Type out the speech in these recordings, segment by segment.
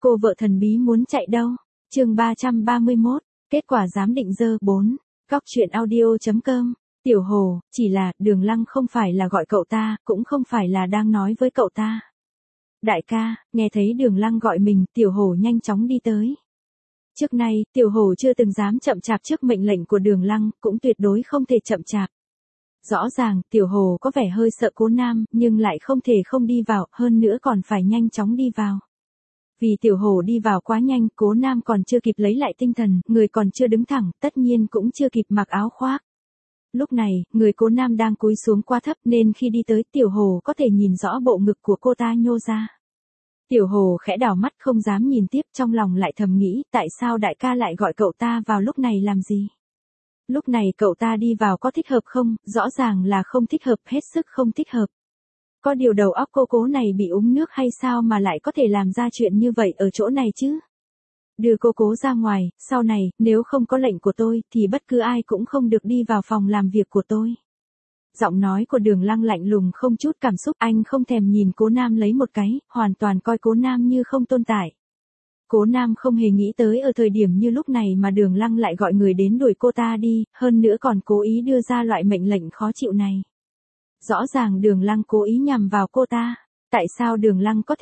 Cô vợ thần bí muốn chạy đâu? Chương 331, kết quả giám định dơ 4. Góc truyện audio.com. Tiểu Hồ, chỉ là, Đường Lăng không phải là gọi cậu ta, cũng không phải là đang nói với cậu ta. Đại ca, nghe thấy Đường Lăng gọi mình, Tiểu Hồ nhanh chóng đi tới. Trước nay, Tiểu Hồ chưa từng dám chậm chạp trước mệnh lệnh của Đường Lăng, cũng tuyệt đối không thể chậm chạp. Rõ ràng, Tiểu Hồ có vẻ hơi sợ Cố Nam, nhưng lại không thể không đi vào, hơn nữa còn phải nhanh chóng đi vào. Vì Tiểu Hồ đi vào quá nhanh, Cố Nam còn chưa kịp lấy lại tinh thần, người còn chưa đứng thẳng, tất nhiên cũng chưa kịp mặc áo khoác. Lúc này, người Cố Nam đang cúi xuống quá thấp nên khi đi tới Tiểu Hồ có thể nhìn rõ bộ ngực của cô ta nhô ra. Tiểu Hồ khẽ đảo mắt không dám nhìn tiếp, trong lòng lại thầm nghĩ tại sao đại ca lại gọi cậu ta vào lúc này làm gì. Lúc này cậu ta đi vào có thích hợp không, rõ ràng là không thích hợp, hết sức không thích hợp. Có điều đầu óc cô Cố này bị uống nước hay sao mà lại có thể làm ra chuyện như vậy ở chỗ này chứ? Đưa cô Cố ra ngoài, sau này, nếu không có lệnh của tôi, thì bất cứ ai cũng không được đi vào phòng làm việc của tôi. Giọng nói của Đường Lăng lạnh lùng không chút cảm xúc, anh không thèm nhìn Cố Nam lấy một cái, hoàn toàn coi Cố Nam như không tồn tại. Cố Nam không hề nghĩ tới ở thời điểm như lúc này mà Đường Lăng lại gọi người đến đuổi cô ta đi, hơn nữa còn cố ý đưa ra loại mệnh lệnh khó chịu này. Rõ ràng Đường Lăng cố ý nhằm vào cô ta. Tại sao Đường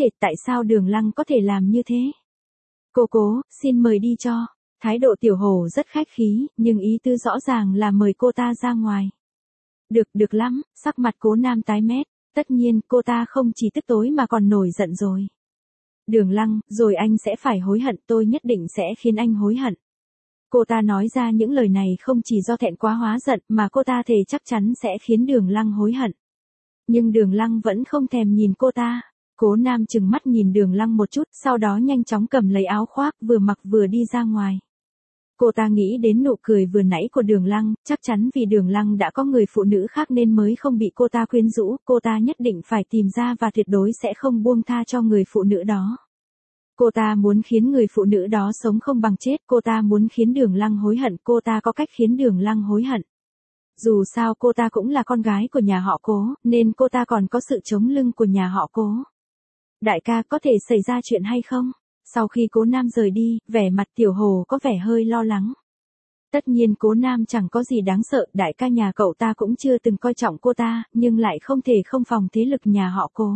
Lăng có thể làm như thế? Cô Cố, xin mời đi cho. Thái độ Tiểu Hồ rất khách khí, nhưng ý tư rõ ràng là mời cô ta ra ngoài. Được lắm, sắc mặt Cố Nam tái mét. Tất nhiên, cô ta không chỉ tức tối mà còn nổi giận rồi. Đường Lăng, rồi anh sẽ phải hối hận, tôi nhất định sẽ khiến anh hối hận. Cô ta nói ra những lời này không chỉ do thẹn quá hóa giận mà cô ta thề chắc chắn sẽ khiến Đường Lăng hối hận. Nhưng Đường Lăng vẫn không thèm nhìn cô ta. Cố Nam chừng mắt nhìn Đường Lăng một chút, sau đó nhanh chóng cầm lấy áo khoác vừa mặc vừa đi ra ngoài. Cô ta nghĩ đến nụ cười vừa nãy của Đường Lăng, chắc chắn vì Đường Lăng đã có người phụ nữ khác nên mới không bị cô ta quyến rũ, cô ta nhất định phải tìm ra và tuyệt đối sẽ không buông tha cho người phụ nữ đó. Cô ta muốn khiến người phụ nữ đó sống không bằng chết, cô ta muốn khiến Đường Lăng hối hận, cô ta có cách khiến Đường Lăng hối hận. Dù sao cô ta cũng là con gái của nhà họ Cố, nên cô ta còn có sự chống lưng của nhà họ Cố. Đại ca, có thể xảy ra chuyện hay không? Sau khi Cố Nam rời đi, vẻ mặt Tiểu Hồ có vẻ hơi lo lắng. Tất nhiên Cố Nam chẳng có gì đáng sợ, đại ca nhà cậu ta cũng chưa từng coi trọng cô ta, nhưng lại không thể không phòng thế lực nhà họ Cố.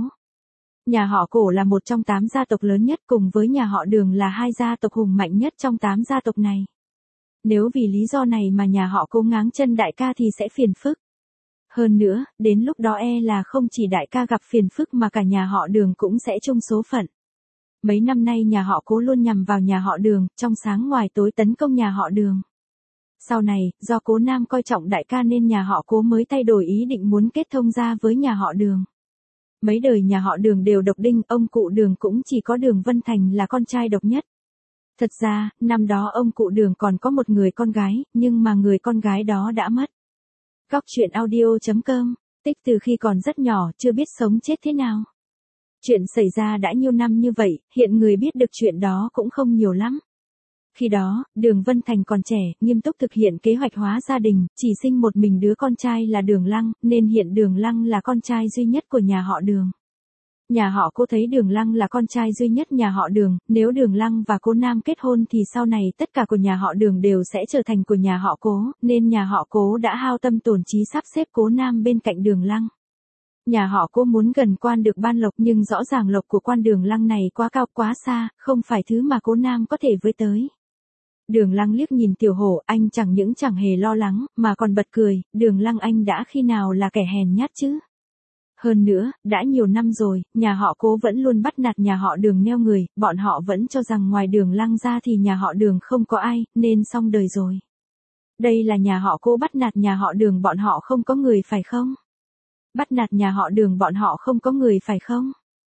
Nhà họ Cổ là một trong 8 gia tộc lớn nhất, cùng với nhà họ Đường là 2 gia tộc hùng mạnh nhất trong 8 gia tộc này. Nếu vì lý do này mà nhà họ Cố ngáng chân đại ca thì sẽ phiền phức. Hơn nữa, đến lúc đó là không chỉ đại ca gặp phiền phức mà cả nhà họ Đường cũng sẽ chung số phận. Mấy năm nay nhà họ Cố luôn nhằm vào nhà họ Đường, trong sáng ngoài tối tấn công nhà họ Đường. Sau này, do Cố Nam coi trọng đại ca nên nhà họ Cố mới thay đổi ý định muốn kết thông gia với nhà họ Đường. Mấy đời nhà họ Đường đều độc đinh, ông cụ Đường cũng chỉ có Đường Vân Thành là con trai độc nhất. Thật ra, năm đó ông cụ Đường còn có một người con gái, nhưng mà người con gái đó đã mất. Góc truyện audio.com, tích từ khi còn rất nhỏ, chưa biết sống chết thế nào. Chuyện xảy ra đã nhiều năm như vậy, hiện người biết được chuyện đó cũng không nhiều lắm. Khi đó, Đường Vân Thành còn trẻ, nghiêm túc thực hiện kế hoạch hóa gia đình, chỉ sinh một mình đứa con trai là Đường Lăng, nên hiện Đường Lăng là con trai duy nhất của nhà họ Đường. Nhà họ Cố thấy Đường Lăng là con trai duy nhất nhà họ Đường, nếu Đường Lăng và Cố Nam kết hôn thì sau này tất cả của nhà họ Đường đều sẽ trở thành của nhà họ Cố, nên nhà họ Cố đã hao tâm tổn trí sắp xếp Cố Nam bên cạnh Đường Lăng. Nhà họ Cố muốn gần quan được ban lộc nhưng rõ ràng lộc của quan Đường Lăng này quá cao quá xa, không phải thứ mà Cố Nam có thể với tới. Đường Lăng liếc nhìn Tiểu Hồ, anh chẳng những chẳng hề lo lắng, mà còn bật cười, Đường Lăng anh đã khi nào là kẻ hèn nhát chứ? Hơn nữa, đã nhiều năm rồi, nhà họ Cố vẫn luôn bắt nạt nhà họ Đường neo người, bọn họ vẫn cho rằng ngoài Đường Lăng ra thì nhà họ Đường không có ai, nên xong đời rồi. Đây là nhà họ Cố bắt nạt nhà họ Đường, bọn họ không có người phải không? Bắt nạt nhà họ Đường, bọn họ không có người phải không?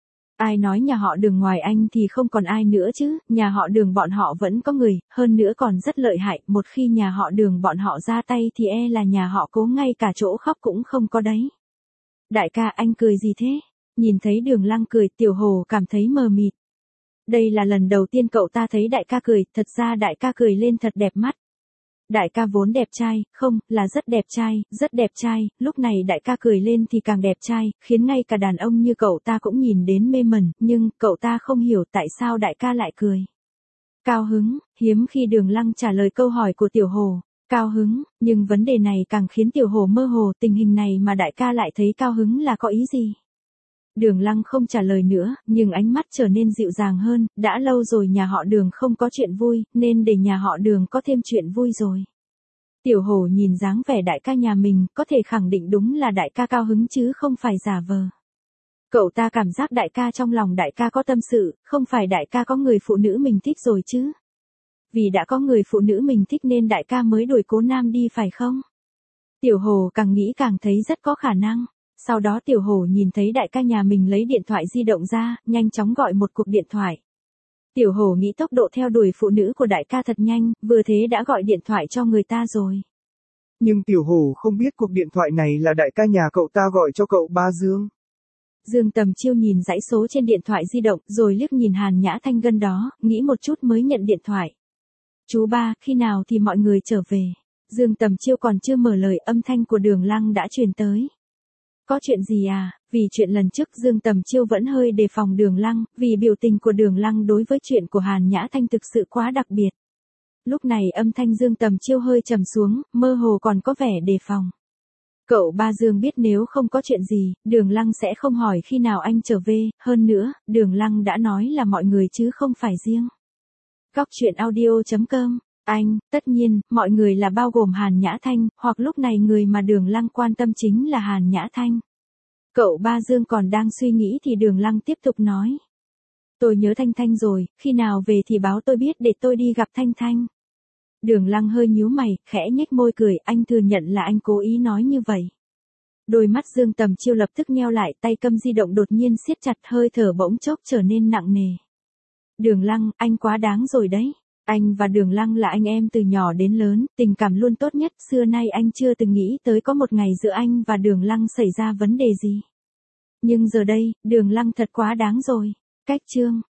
Ai nói nhà họ Đường ngoài anh thì không còn ai nữa chứ, nhà họ Đường bọn họ vẫn có người, hơn nữa còn rất lợi hại, một khi nhà họ Đường bọn họ ra tay thì là nhà họ Cố ngay cả chỗ khóc cũng không có đấy. Đại ca, anh cười gì thế? Nhìn thấy Đường Lăng cười, Tiểu Hồ cảm thấy mờ mịt. Đây là lần đầu tiên cậu ta thấy đại ca cười, thật ra đại ca cười lên thật đẹp mắt. Đại ca vốn đẹp trai, không, là rất đẹp trai, lúc này đại ca cười lên thì càng đẹp trai, khiến ngay cả đàn ông như cậu ta cũng nhìn đến mê mẩn, nhưng cậu ta không hiểu tại sao đại ca lại cười. Cao hứng, hiếm khi Đường Lăng trả lời câu hỏi của Tiểu Hồ. Cao hứng, nhưng vấn đề này càng khiến Tiểu Hồ mơ hồ, tình hình này mà đại ca lại thấy cao hứng là có ý gì? Đường Lăng không trả lời nữa, nhưng ánh mắt trở nên dịu dàng hơn, đã lâu rồi nhà họ Đường không có chuyện vui, nên để nhà họ Đường có thêm chuyện vui rồi. Tiểu Hổ nhìn dáng vẻ đại ca nhà mình, có thể khẳng định đúng là đại ca cao hứng chứ không phải giả vờ. Cậu ta cảm giác đại ca trong lòng đại ca có tâm sự, không phải đại ca có người phụ nữ mình thích rồi chứ. Vì đã có người phụ nữ mình thích nên đại ca mới đuổi Cố Nam đi phải không? Tiểu Hồ càng nghĩ càng thấy rất có khả năng. Sau đó Tiểu Hổ nhìn thấy đại ca nhà mình lấy điện thoại di động ra, nhanh chóng gọi một cuộc điện thoại. Tiểu Hổ nghĩ tốc độ theo đuổi phụ nữ của đại ca thật nhanh, vừa thế đã gọi điện thoại cho người ta rồi. Nhưng Tiểu Hổ không biết cuộc điện thoại này là đại ca nhà cậu ta gọi cho cậu ba Dương. Dương Tầm Chiêu nhìn dãy số trên điện thoại di động, rồi liếc nhìn Hàn Nhã Thanh gần đó, nghĩ một chút mới nhận điện thoại. Chú ba, khi nào thì mọi người trở về? Dương Tầm Chiêu còn chưa mở lời, âm thanh của Đường Lăng đã truyền tới. Có chuyện gì à? Vì chuyện lần trước Dương Tầm Chiêu vẫn hơi đề phòng Đường Lăng, vì biểu tình của Đường Lăng đối với chuyện của Hàn Nhã Thanh thực sự quá đặc biệt. Lúc này âm thanh Dương Tầm Chiêu hơi trầm xuống, mơ hồ còn có vẻ đề phòng. Cậu ba Dương biết nếu không có chuyện gì, Đường Lăng sẽ không hỏi khi nào anh trở về, hơn nữa, Đường Lăng đã nói là mọi người chứ không phải riêng. Góc truyện audio.com. Anh, tất nhiên, mọi người là bao gồm Hàn Nhã Thanh, hoặc lúc này người mà Đường Lăng quan tâm chính là Hàn Nhã Thanh. Cậu ba Dương còn đang suy nghĩ thì Đường Lăng tiếp tục nói. Tôi nhớ Thanh Thanh rồi, khi nào về thì báo tôi biết để tôi đi gặp Thanh Thanh. Đường Lăng hơi nhíu mày, khẽ nhếch môi cười, anh thừa nhận là anh cố ý nói như vậy. Đôi mắt Dương Tầm Chiêu lập tức nheo lại, tay cầm di động đột nhiên siết chặt, hơi thở bỗng chốc trở nên nặng nề. Đường Lăng, anh quá đáng rồi đấy. Anh và Đường Lăng là anh em từ nhỏ đến lớn, tình cảm luôn tốt nhất, xưa nay anh chưa từng nghĩ tới có một ngày giữa anh và Đường Lăng xảy ra vấn đề gì. Nhưng giờ đây, Đường Lăng thật quá đáng rồi. Cách chương